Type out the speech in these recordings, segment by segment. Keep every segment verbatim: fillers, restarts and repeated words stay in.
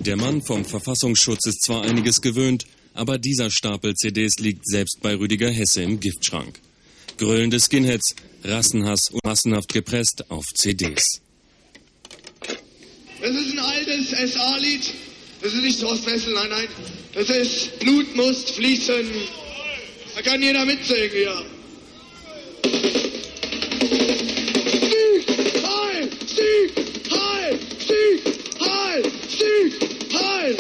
Der Mann vom Verfassungsschutz ist zwar einiges gewöhnt, aber dieser Stapel C Ds liegt selbst bei Rüdiger Hesse im Giftschrank. Gröhlende Skinheads, Rassenhass und massenhaft gepresst auf C Ds. Das ist ein altes S A-Lied. Das ist nicht Horst Wessel, nein, nein. Das ist Blut muss fließen. Da kann jeder mitsingen hier. Sieg, Heil, Sieg, Heil, Sieg, Heil, Sieg, Heil.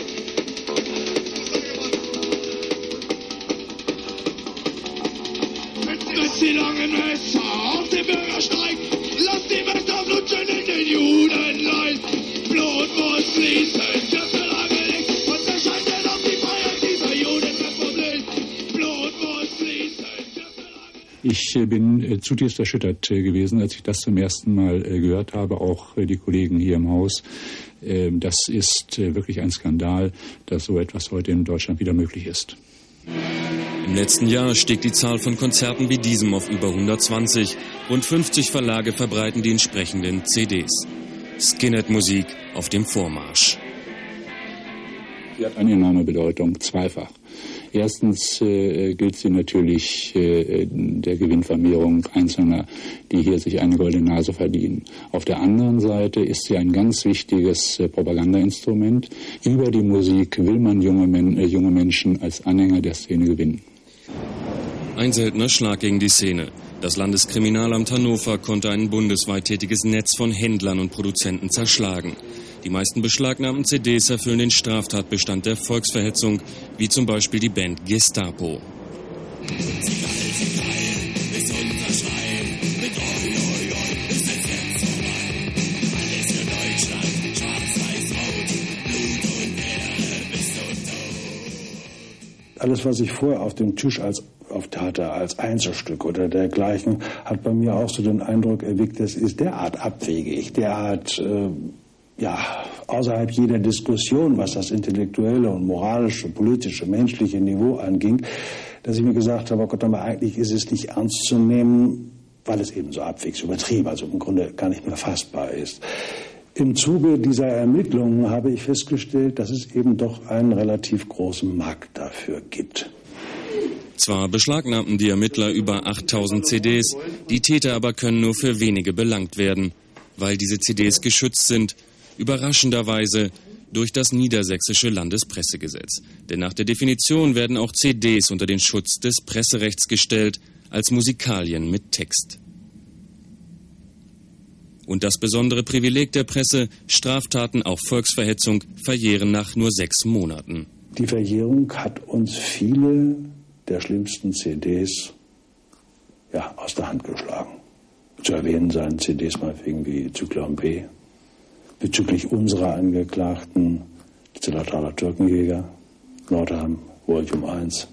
Mit die langen Messer auf den Bürgersteig. Lass die Messer flutschen in den Judenleib. Blut muss fließen, das wird angelegt. Und der scheitert auf die Freiheit dieser Judenrepublik. Blut muss fließen, das wird angelegt. Ich bin zutiefst erschüttert gewesen, als ich das zum ersten Mal gehört habe, auch die Kollegen hier im Haus. Das ist wirklich ein Skandal, dass so etwas heute in Deutschland wieder möglich ist. Im letzten Jahr stieg die Zahl von Konzerten wie diesem auf über hundertzwanzig. Rund fünfzig Verlage verbreiten die entsprechenden C Ds. Skinhead-Musik auf dem Vormarsch. Sie hat eine enorme Bedeutung, zweifach. Erstens äh, gilt sie natürlich äh, der Gewinnvermehrung Einzelner, die hier sich eine goldene Nase verdienen. Auf der anderen Seite ist sie ein ganz wichtiges äh, Propagandainstrument. Über die Musik will man junge, Men- äh, junge Menschen als Anhänger der Szene gewinnen. Ein seltener Schlag gegen die Szene. Das Landeskriminalamt Hannover konnte ein bundesweit tätiges Netz von Händlern und Produzenten zerschlagen. Die meisten beschlagnahmten C Ds erfüllen den Straftatbestand der Volksverhetzung, wie zum Beispiel die Band Gestapo. Alles, was ich vorher auf dem Tisch als hatte, als Einzelstück oder dergleichen, hat bei mir auch so den Eindruck erweckt, das ist derart abwegig, derart äh, ja, außerhalb jeder Diskussion, was das intellektuelle und moralische, politische, menschliche Niveau anging, dass ich mir gesagt habe, oh Gott, aber eigentlich ist es nicht ernst zu nehmen, weil es eben so abwegig übertrieben, also im Grunde gar nicht mehr fassbar ist. Im Zuge dieser Ermittlungen habe ich festgestellt, dass es eben doch einen relativ großen Markt dafür gibt. Zwar beschlagnahmten die Ermittler über achttausend C Ds, die Täter aber können nur für wenige belangt werden, weil diese C Ds geschützt sind, überraschenderweise durch das niedersächsische Landespressegesetz. Denn nach der Definition werden auch C Ds unter den Schutz des Presserechts gestellt, als Musikalien mit Text. Und das besondere Privileg der Presse, Straftaten auf Volksverhetzung, verjähren nach nur sechs Monaten. Die Verjährung hat uns viele der schlimmsten C Ds ja, aus der Hand geschlagen. Zu erwähnen seien C Ds meinetwegen wie Zyklon B, bezüglich unserer Angeklagten, Zillertaler Türkenjäger, Nordheim, Volume eins.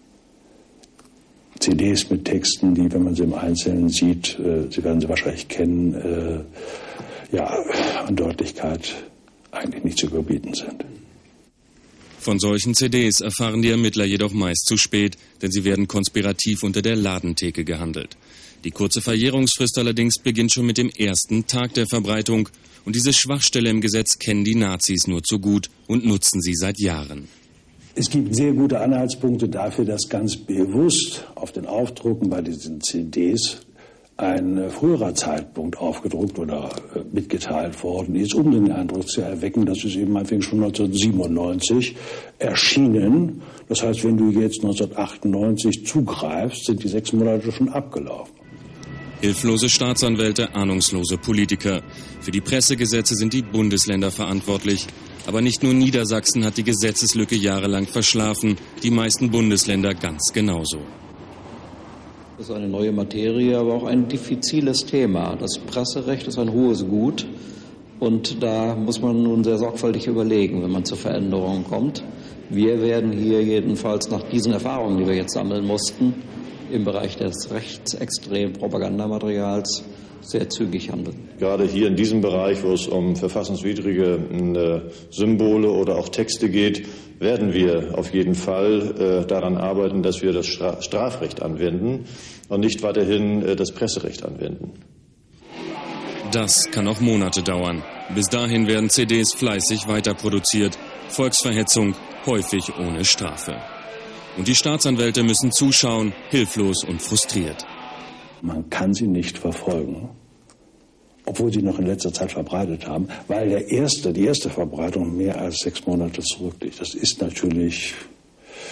C Ds mit Texten, die, wenn man sie im Einzelnen sieht, äh, Sie werden sie wahrscheinlich kennen, äh, ja, an Deutlichkeit eigentlich nicht zu überbieten sind. Von solchen C Ds erfahren die Ermittler jedoch meist zu spät, denn sie werden konspirativ unter der Ladentheke gehandelt. Die kurze Verjährungsfrist allerdings beginnt schon mit dem ersten Tag der Verbreitung und diese Schwachstelle im Gesetz kennen die Nazis nur zu gut und nutzen sie seit Jahren. Es gibt sehr gute Anhaltspunkte dafür, dass ganz bewusst auf den Aufdrucken bei diesen C Ds ein früherer Zeitpunkt aufgedruckt oder mitgeteilt worden ist, um den Eindruck zu erwecken, dass es eben einfach schon neunzehnhundertsiebenundneunzig erschienen. Das heißt, wenn du jetzt neunzehnhundertachtundneunzig zugreifst, sind die sechs Monate schon abgelaufen. Hilflose Staatsanwälte, ahnungslose Politiker. Für die Pressegesetze sind die Bundesländer verantwortlich. Aber nicht nur Niedersachsen hat die Gesetzeslücke jahrelang verschlafen, die meisten Bundesländer ganz genauso. Das ist eine neue Materie, aber auch ein diffiziles Thema. Das Presserecht ist ein hohes Gut und da muss man nun sehr sorgfältig überlegen, wenn man zur Veränderung kommt. Wir werden hier jedenfalls nach diesen Erfahrungen, die wir jetzt sammeln mussten, im Bereich des rechtsextremen Propagandamaterials sehr zügig handeln. Gerade hier in diesem Bereich, wo es um verfassungswidrige äh, Symbole oder auch Texte geht, werden wir auf jeden Fall äh, daran arbeiten, dass wir das Stra- Strafrecht anwenden und nicht weiterhin äh, das Presserecht anwenden. Das kann auch Monate dauern. Bis dahin werden C Ds fleißig weiterproduziert. Volksverhetzung, häufig ohne Strafe. Und die Staatsanwälte müssen zuschauen, hilflos und frustriert. Man kann sie nicht verfolgen, obwohl sie noch in letzter Zeit verbreitet haben, weil der erste, die erste Verbreitung mehr als sechs Monate zurückliegt. Das ist natürlich,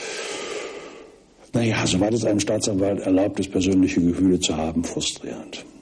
naja, soweit es einem Staatsanwalt erlaubt ist, persönliche Gefühle zu haben, frustrierend.